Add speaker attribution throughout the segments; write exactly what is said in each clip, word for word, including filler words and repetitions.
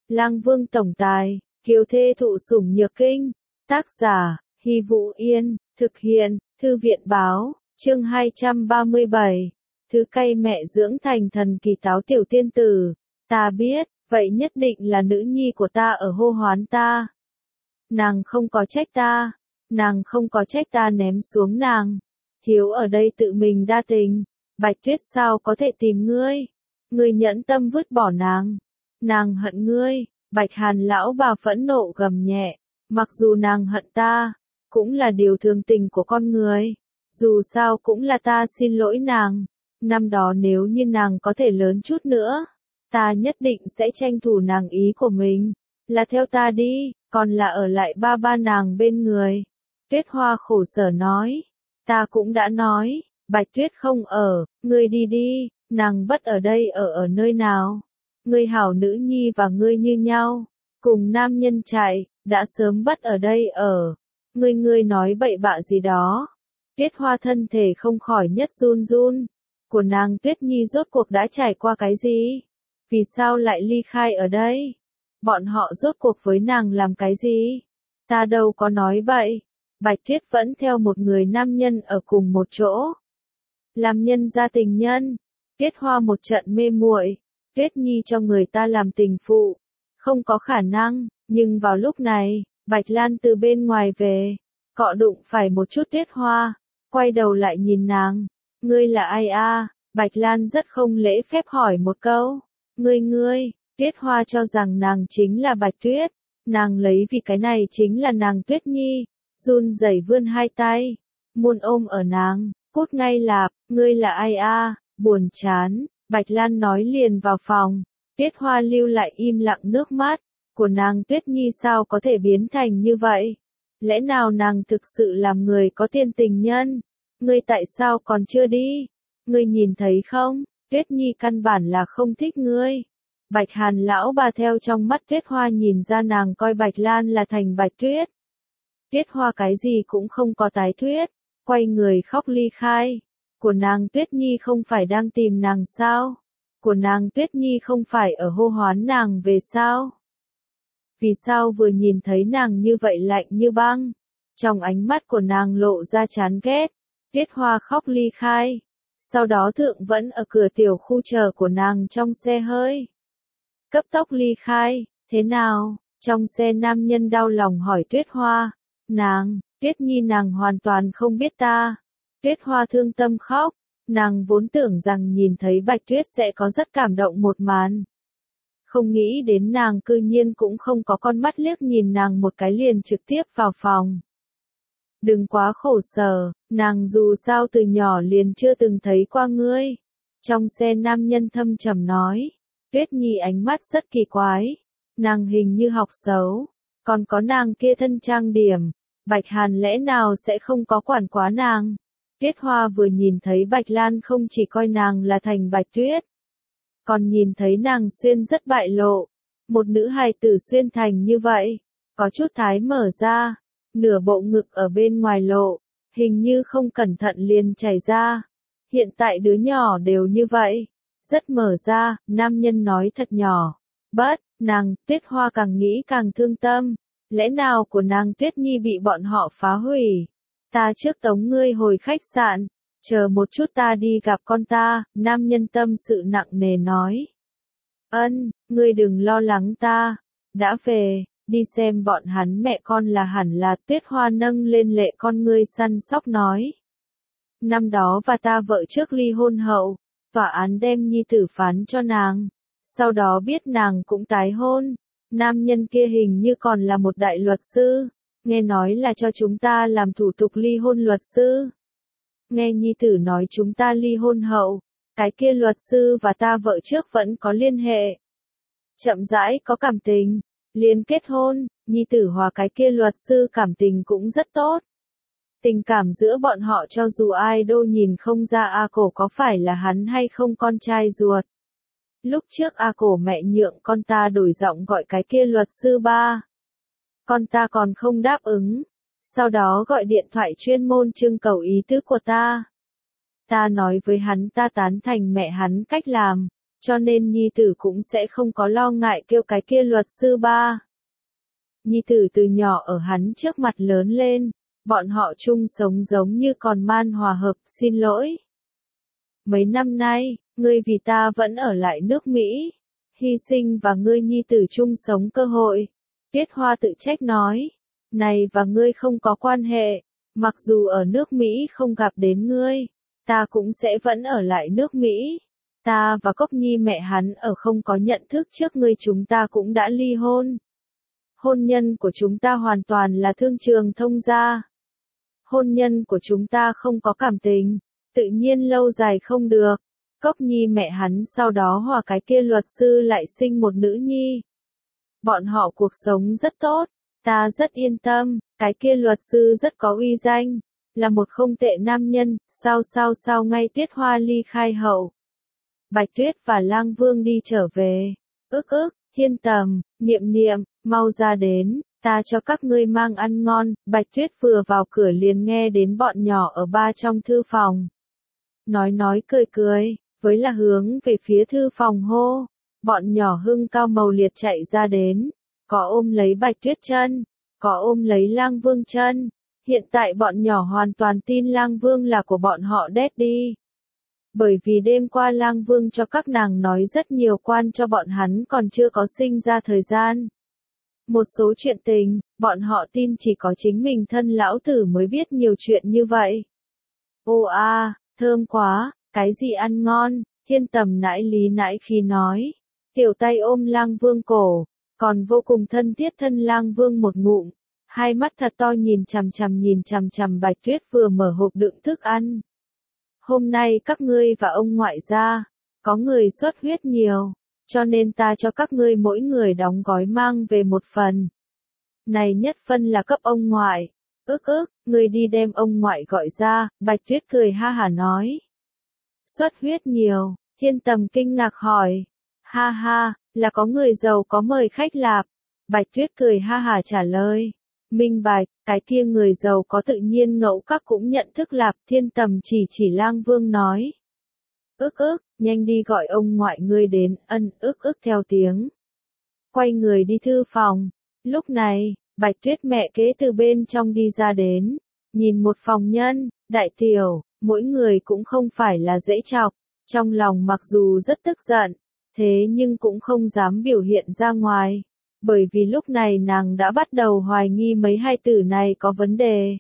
Speaker 1: Lang Vương tổng tài, kiều thê thụ sủng nhược kinh. Tác giả, Hy Vũ Yên, thực hiện, Thư viện báo, chương hai trăm ba mươi bảy. Thứ cay mẹ dưỡng thành thần kỳ táo tiểu tiên tử. Ta biết, vậy nhất định là nữ nhi của ta ở hô hoán ta. Nàng không có trách ta, nàng không có trách ta ném xuống nàng. Thiếu ở đây tự mình đa tình, Bạch Tuyết sao có thể tìm ngươi? Ngươi nhẫn tâm vứt bỏ nàng. Nàng hận ngươi, Bạch Hàn lão bà phẫn nộ gầm nhẹ. Mặc dù nàng hận ta, cũng là điều thường tình của con người. Dù sao cũng là ta xin lỗi nàng. Năm đó nếu như nàng có thể lớn chút nữa, ta nhất định sẽ tranh thủ nàng ý của mình. Là theo ta đi, còn là ở lại ba ba nàng bên người. Tuyết Hoa khổ sở nói. Ta cũng đã nói, Bạch Tuyết không ở, ngươi đi đi, nàng bất ở đây ở ở nơi nào. Ngươi hảo nữ nhi và ngươi như nhau, cùng nam nhân chạy, đã sớm bất ở đây ở. Ngươi ngươi nói bậy bạ gì đó. Tuyết Hoa thân thể không khỏi nhất run run. Của nàng Tuyết Nhi rốt cuộc đã trải qua cái gì? Vì sao lại ly khai ở đây? Bọn họ rốt cuộc với nàng làm cái gì? Ta đâu có nói bậy. Bạch Tuyết vẫn theo một người nam nhân ở cùng một chỗ. Làm nhân gia tình nhân. Tuyết Hoa một trận mê muội. Tuyết Nhi cho người ta làm tình phụ. Không có khả năng, nhưng vào lúc này, Bạch Lan từ bên ngoài về. Cọ đụng phải một chút Tuyết Hoa. Quay đầu lại nhìn nàng. Ngươi là ai a? Bạch Lan rất không lễ phép hỏi một câu. Ngươi ngươi, Tuyết Hoa cho rằng nàng chính là Bạch Tuyết. Nàng lấy vì cái này chính là nàng Tuyết Nhi. Run rẩy vươn hai tay. Muốn ôm ở nàng, cút ngay lạp, ngươi là ai a? Buồn chán, Bạch Lan nói liền vào phòng. Tuyết Hoa lưu lại im lặng nước mắt. Của nàng Tuyết Nhi sao có thể biến thành như vậy? Lẽ nào nàng thực sự làm người có tiên tình nhân? Ngươi tại sao còn chưa đi? Ngươi nhìn thấy không? Tuyết Nhi căn bản là không thích ngươi. Bạch Hàn lão bà theo trong mắt Tuyết Hoa nhìn ra nàng coi Bạch Lan là thành Bạch Tuyết. Tuyết Hoa cái gì cũng không có tái thuyết, quay người khóc ly khai. Của nàng Tuyết Nhi không phải đang tìm nàng sao? Của nàng Tuyết Nhi không phải ở hô hoán nàng về sao? Vì sao vừa nhìn thấy nàng như vậy lạnh như băng? Trong ánh mắt của nàng lộ ra chán ghét. Tuyết Hoa khóc ly khai. Sau đó Thượng vẫn ở cửa tiểu khu chờ của nàng trong xe hơi. Cấp tốc ly khai, thế nào? Trong xe nam nhân đau lòng hỏi Tuyết Hoa. Nàng, Tuyết Nhi nàng hoàn toàn không biết ta. Tuyết Hoa thương tâm khóc. Nàng vốn tưởng rằng nhìn thấy Bạch Tuyết sẽ có rất cảm động một màn. Không nghĩ đến nàng cư nhiên cũng không có con mắt liếc nhìn nàng một cái liền trực tiếp vào phòng. Đừng quá khổ sở, nàng dù sao từ nhỏ liền chưa từng thấy qua ngươi. Trong xe nam nhân thâm trầm nói. Tuyết Nhi ánh mắt rất kỳ quái. Nàng hình như học xấu. Còn có nàng kia thân trang điểm. Bạch Hàn lẽ nào sẽ không có quản quá nàng? Tuyết Hoa vừa nhìn thấy Bạch Lan không chỉ coi nàng là thành Bạch Tuyết. Còn nhìn thấy nàng xuyên rất bại lộ. Một nữ hài tử xuyên thành như vậy. Có chút thái mở ra. Nửa bộ ngực ở bên ngoài lộ. Hình như không cẩn thận liền chảy ra. Hiện tại đứa nhỏ đều như vậy. Rất mở ra, nam nhân nói thật nhỏ. Bất, nàng, Tuyết Hoa càng nghĩ càng thương tâm. Lẽ nào của nàng Tuyết Nhi bị bọn họ phá hủy? Ta trước tống ngươi hồi khách sạn. Chờ một chút ta đi gặp con ta, nam nhân tâm sự nặng nề nói. Ân, ngươi đừng lo lắng ta. Đã về, đi xem bọn hắn mẹ con là hẳn là. Tuyết Hoa nâng lên lệ con ngươi săn sóc nói. Năm đó và ta vợ trước ly hôn hậu, tòa án đem nhi tử phán cho nàng. Sau đó biết nàng cũng tái hôn. Nam nhân kia hình như còn là một đại luật sư. Nghe nói là cho chúng ta làm thủ tục ly hôn luật sư. Nghe nhi tử nói chúng ta ly hôn hậu. Cái kia luật sư và ta vợ trước vẫn có liên hệ. Chậm rãi có cảm tình. Liên kết hôn. Nhi tử hòa cái kia luật sư cảm tình cũng rất tốt. Tình cảm giữa bọn họ cho dù ai đô nhìn không ra A Cổ có phải là hắn hay không con trai ruột. Lúc trước A Cổ mẹ nhượng con ta đổi giọng gọi cái kia luật sư ba. Con ta còn không đáp ứng. Sau đó gọi điện thoại chuyên môn trưng cầu ý tứ của ta. Ta nói với hắn ta tán thành mẹ hắn cách làm. cho nên nhi tử cũng sẽ không có lo ngại kêu cái kia luật sư ba. Nhi tử từ nhỏ ở hắn trước mặt lớn lên, bọn họ chung sống giống như còn man hòa hợp, xin lỗi. Mấy năm nay, ngươi vì ta vẫn ở lại nước Mỹ, hy sinh và ngươi nhi tử chung sống cơ hội. Tuyết Hoa tự trách nói, này và ngươi không có quan hệ, mặc dù ở nước Mỹ không gặp đến ngươi, ta cũng sẽ vẫn ở lại nước Mỹ. Ta và Cốc Nhi mẹ hắn ở không có nhận thức trước ngươi chúng ta cũng đã ly hôn. Hôn nhân của chúng ta hoàn toàn là thương trường thông gia. Hôn nhân của chúng ta không có cảm tình, tự nhiên lâu dài không được. Cốc Nhi mẹ hắn sau đó hòa cái kia luật sư lại sinh một nữ nhi. Bọn họ cuộc sống rất tốt, ta rất yên tâm, cái kia luật sư rất có uy danh, là một không tệ nam nhân, sao sao sao ngay Tuyết Hoa ly khai hậu. Bạch Tuyết và Lang Vương đi trở về, ức ức, Thiên Tầm, Niệm Niệm, mau ra đến, ta cho các ngươi mang ăn ngon. Bạch Tuyết vừa vào cửa liền nghe đến bọn nhỏ ở ba trong thư phòng. Nói nói cười cười, với là hướng về phía thư phòng hô, bọn nhỏ hưng cao màu liệt chạy ra đến, có ôm lấy Bạch Tuyết chân, có ôm lấy Lang Vương chân. Hiện tại bọn nhỏ hoàn toàn tin Lang Vương là của bọn họ Daddy. Bởi vì đêm qua Lang Vương cho các nàng nói rất nhiều quan cho bọn hắn còn chưa có sinh ra thời gian. Một số chuyện tình, bọn họ tin chỉ có chính mình thân lão tử mới biết nhiều chuyện như vậy. Ô a, à, thơm quá, cái gì ăn ngon, Thiên Tầm nãi lý nãi khi nói. Tiểu tay ôm Lang Vương cổ, còn vô cùng thân thiết thân Lang Vương một ngụm, hai mắt thật to nhìn chằm chằm nhìn chằm chằm Bạch Tuyết vừa mở hộp đựng thức ăn. Hôm nay các ngươi và ông ngoại ra, có người xuất huyết nhiều, cho nên ta cho các ngươi mỗi người đóng gói mang về một phần. Này nhất phân là cấp ông ngoại. Ức ức, ngươi đi đem ông ngoại gọi ra. Bạch Tuyết cười ha hả nói. Xuất huyết nhiều, Thiên Tầm kinh ngạc hỏi. Ha ha, là có người giàu có mời khách lạp. Bạch Tuyết cười ha hả trả lời. Minh bạch, cái kia người giàu có tự nhiên ngẫu các cũng nhận thức lạp. Thiên Tầm chỉ chỉ Lang Vương nói. Ức ức, nhanh đi gọi ông ngoại ngươi đến. Ân ức ức theo tiếng. Quay người đi thư phòng. Lúc này, Bạch Tuyết mẹ kế từ bên trong đi ra đến. Nhìn một phòng nhân, đại tiểu, mỗi người cũng không phải là dễ chọc. Trong lòng mặc dù rất tức giận, thế nhưng cũng không dám biểu hiện ra ngoài. Bởi vì lúc này nàng đã bắt đầu hoài nghi mấy hai tử này có vấn đề.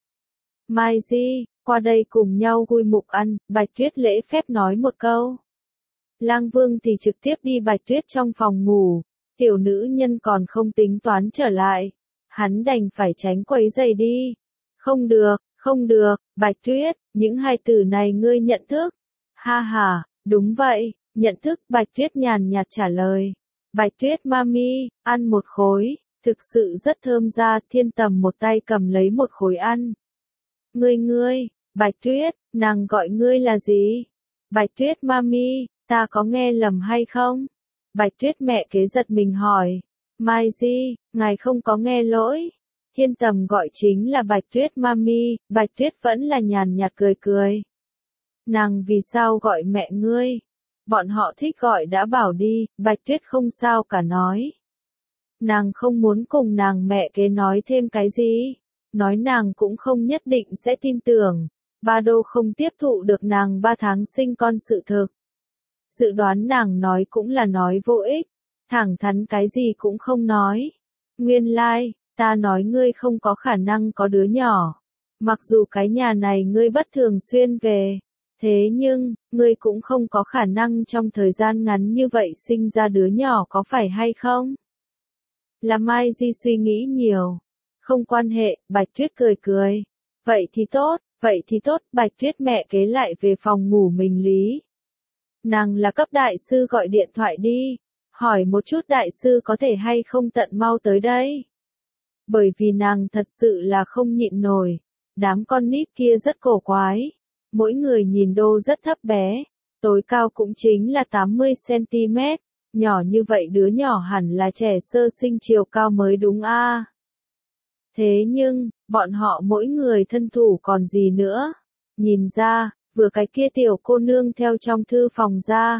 Speaker 1: Mai Di, qua đây cùng nhau gui mục ăn, Bạch Tuyết lễ phép nói một câu. Lang Vương thì trực tiếp đi Bạch Tuyết trong phòng ngủ, tiểu nữ nhân còn không tính toán trở lại. Hắn đành phải tránh quấy giày đi. Không được, không được, Bạch Tuyết, những hai tử này ngươi nhận thức. Ha ha, đúng vậy, nhận thức, Bạch Tuyết nhàn nhạt trả lời. Bạch Tuyết mami, ăn một khối, thực sự rất thơm ra. Thiên Tầm một tay cầm lấy một khối ăn. Ngươi ngươi, Bạch Tuyết, nàng gọi ngươi là gì? Bạch Tuyết mami, ta có nghe lầm hay không? Bạch Tuyết mẹ kế giật mình hỏi. Mai Di, ngài không có nghe lỗi. Thiên Tầm gọi chính là Bạch Tuyết mami, Bạch Tuyết vẫn là nhàn nhạt cười cười. Nàng vì sao gọi mẹ ngươi? Bọn họ thích gọi đã bảo đi, Bạch Tuyết không sao cả nói. Nàng không muốn cùng nàng mẹ kế nói thêm cái gì. Nói nàng cũng không nhất định sẽ tin tưởng. Ba Đô không tiếp thụ được nàng ba tháng sinh con sự thực. Dự đoán nàng nói cũng là nói vô ích. Thẳng thắn cái gì cũng không nói. Nguyên lai, like, ta nói ngươi không có khả năng có đứa nhỏ. Mặc dù cái nhà này ngươi bất thường xuyên về. Thế nhưng, ngươi cũng không có khả năng trong thời gian ngắn như vậy sinh ra đứa nhỏ có phải hay không? Là Mai Di suy nghĩ nhiều. Không quan hệ, Bạch Tuyết cười cười. Vậy thì tốt, vậy thì tốt, Bạch Tuyết mẹ kế lại về phòng ngủ mình lý. Nàng là cấp đại sư gọi điện thoại đi. Hỏi một chút đại sư có thể hay không tận mau tới đây. Bởi vì nàng thật sự là không nhịn nổi. Đám con nít kia rất cổ quái. Mỗi người nhìn đô rất thấp bé. Tối cao cũng chính là tám mươi xăng ti mét. Nhỏ như vậy đứa nhỏ hẳn là trẻ sơ sinh chiều cao mới đúng a. À. Thế nhưng, bọn họ mỗi người thân thủ còn gì nữa. Nhìn ra, vừa cái kia tiểu cô nương theo trong thư phòng ra.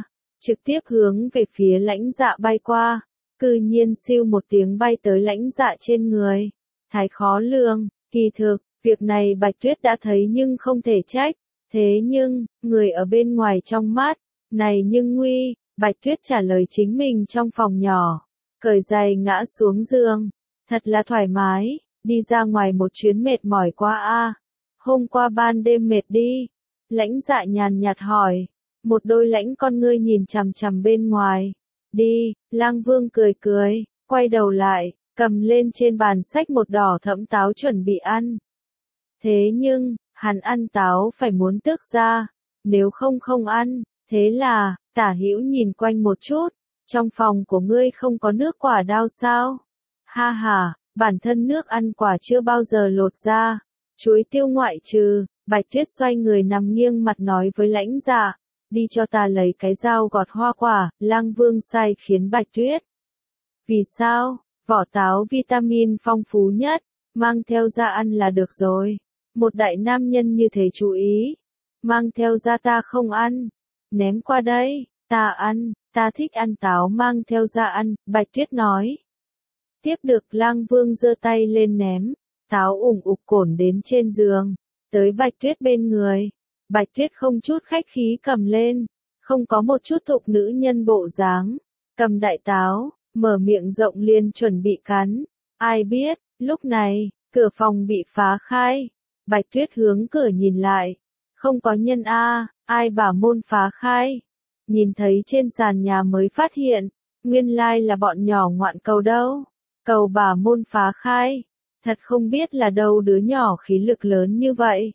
Speaker 1: trực tiếp hướng về phía Lãnh Dạ bay qua, cư nhiên siêu một tiếng bay tới Lãnh Dạ trên người. Thái khó lường, kỳ thực, việc này Bạch Tuyết đã thấy nhưng không thể trách, thế nhưng, người ở bên ngoài trong mắt, này nhưng nguy, Bạch Tuyết trả lời chính mình trong phòng nhỏ, cởi giày ngã xuống giường, thật là thoải mái, đi ra ngoài một chuyến mệt mỏi quá a. Hôm qua ban đêm mệt đi. Lãnh Dạ nhàn nhạt hỏi, một đôi lãnh con ngươi nhìn chằm chằm bên ngoài. Đi, Lang Vương cười cười, quay đầu lại, cầm lên trên bàn sách một đỏ thẫm táo chuẩn bị ăn. Thế nhưng, hắn ăn táo phải muốn tước ra, nếu không không ăn, thế là, Tả Hữu nhìn quanh một chút, trong phòng của ngươi không có nước quả đao sao? Ha ha, bản thân nước ăn quả chưa bao giờ lột ra, chuối tiêu ngoại trừ. Bạch Tuyết xoay người nằm nghiêng mặt nói với Lãnh Dạ, đi cho ta lấy cái dao gọt hoa quả. Lang Vương sai khiến Bạch Tuyết. Vì sao? Vỏ táo vitamin phong phú nhất, mang theo ra ăn là được rồi. Một đại nam nhân như thế chú ý, mang theo ra ta không ăn, ném qua đây, ta ăn, ta thích ăn táo mang theo ra ăn, Bạch Tuyết nói. Tiếp được Lang Vương giơ tay lên ném, táo ủng ục cổn đến trên giường. Tới Bạch Tuyết bên người, Bạch Tuyết không chút khách khí cầm lên, không có một chút thục nữ nhân bộ dáng, cầm đại táo, mở miệng rộng liền chuẩn bị cắn. Ai biết, lúc này, cửa phòng bị phá khai, Bạch Tuyết hướng cửa nhìn lại, không có nhân a, ai bảo môn phá khai. Nhìn thấy trên sàn nhà mới phát hiện, nguyên lai là bọn nhỏ ngoạn cầu đâu, cầu bà môn phá khai. Thật không biết là đâu đứa nhỏ khí lực lớn như vậy.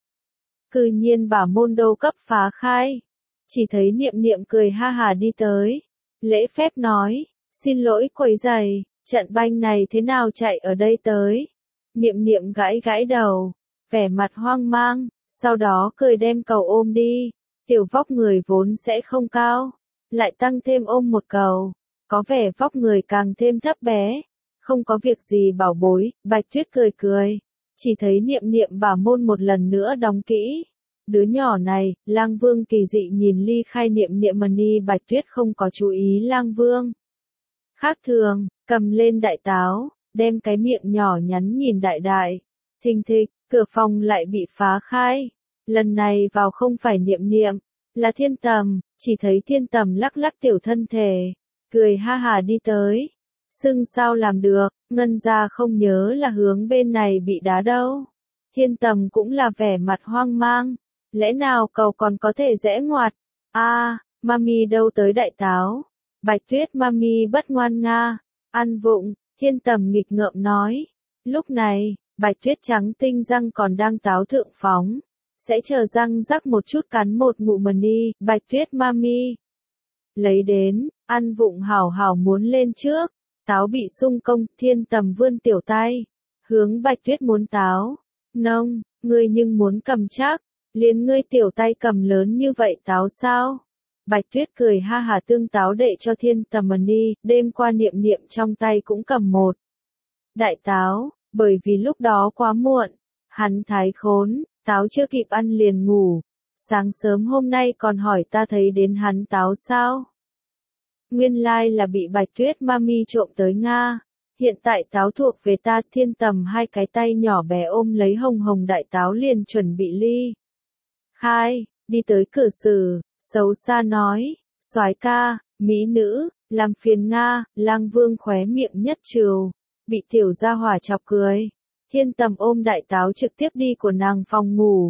Speaker 1: Cư nhiên bảo môn đâu cấp phá khai. Chỉ thấy Niệm Niệm cười ha hà đi tới. Lễ phép nói, xin lỗi quấy giày, trận banh này thế nào chạy ở đây tới. Niệm Niệm gãi gãi đầu, vẻ mặt hoang mang, sau đó cười đem cầu ôm đi. Tiểu vóc người vốn sẽ không cao, lại tăng thêm ôm một cầu, có vẻ vóc người càng thêm thấp bé. Không có việc gì bảo bối, Bạch Tuyết cười cười. Chỉ thấy Niệm Niệm bảo môn một lần nữa đóng kỹ. Đứa nhỏ này, Lang Vương kỳ dị nhìn ly khai Niệm Niệm mà ni Bạch Tuyết không có chú ý Lang Vương. Khác thường, cầm lên đại táo, đem cái miệng nhỏ nhắn nhìn đại đại. Thình thịch, cửa phòng lại bị phá khai. Lần này vào không phải Niệm Niệm, là Thiên Tầm, chỉ thấy Thiên Tầm lắc lắc tiểu thân thể, cười ha hà đi tới. Xưng sao làm được, Ngân gia không nhớ là hướng bên này bị đá đâu. Thiên Tầm cũng là vẻ mặt hoang mang, lẽ nào cầu còn có thể rẽ ngoặt. A, à, mami đâu tới đại táo. Bạch Tuyết mami bất ngoan nga, ăn vụng, Thiên Tầm nghịch ngợm nói. Lúc này, Bạch Tuyết trắng tinh răng còn đang táo thượng phóng, sẽ chờ răng rắc một chút cắn một ngụm mà đi, Bạch Tuyết mami. Lấy đến, ăn vụng hảo hảo muốn lên trước. Táo bị sung công, Thiên Tầm vươn tiểu tay, hướng Bạch Tuyết muốn táo. Nông, ngươi nhưng muốn cầm chắc, liền ngươi tiểu tay cầm lớn như vậy táo sao? Bạch Tuyết cười ha hà tương táo đệ cho Thiên Tầm mà đi, đêm qua Niệm Niệm trong tay cũng cầm một đại táo, bởi vì lúc đó quá muộn, hắn thái khốn, táo chưa kịp ăn liền ngủ. Sáng sớm hôm nay còn hỏi ta thấy đến hắn táo sao? Nguyên lai là bị Bạch Tuyết mami trộm tới Nga. Hiện tại táo thuộc về ta. Thiên Tầm hai cái tay nhỏ bé ôm lấy hồng hồng đại táo liền chuẩn bị ly khai, đi tới cửa sử, xấu xa nói, soái ca, mỹ nữ, làm phiền Nga. Lang Vương khóe miệng nhất trừ, bị tiểu gia hỏa chọc cười. Thiên Tầm ôm đại táo trực tiếp đi của nàng phòng ngủ.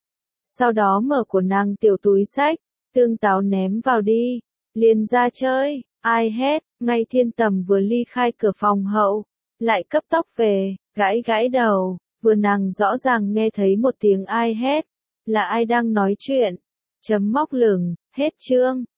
Speaker 1: Sau đó mở của nàng tiểu túi sách, tương táo ném vào đi. Liền ra chơi, ai hét, ngay Thiên Tầm vừa ly khai cửa phòng hậu, lại cấp tốc về, gãi gãi đầu, vừa nàng rõ ràng nghe thấy một tiếng ai hét, là ai đang nói chuyện, chấm móc lửng, hết chương.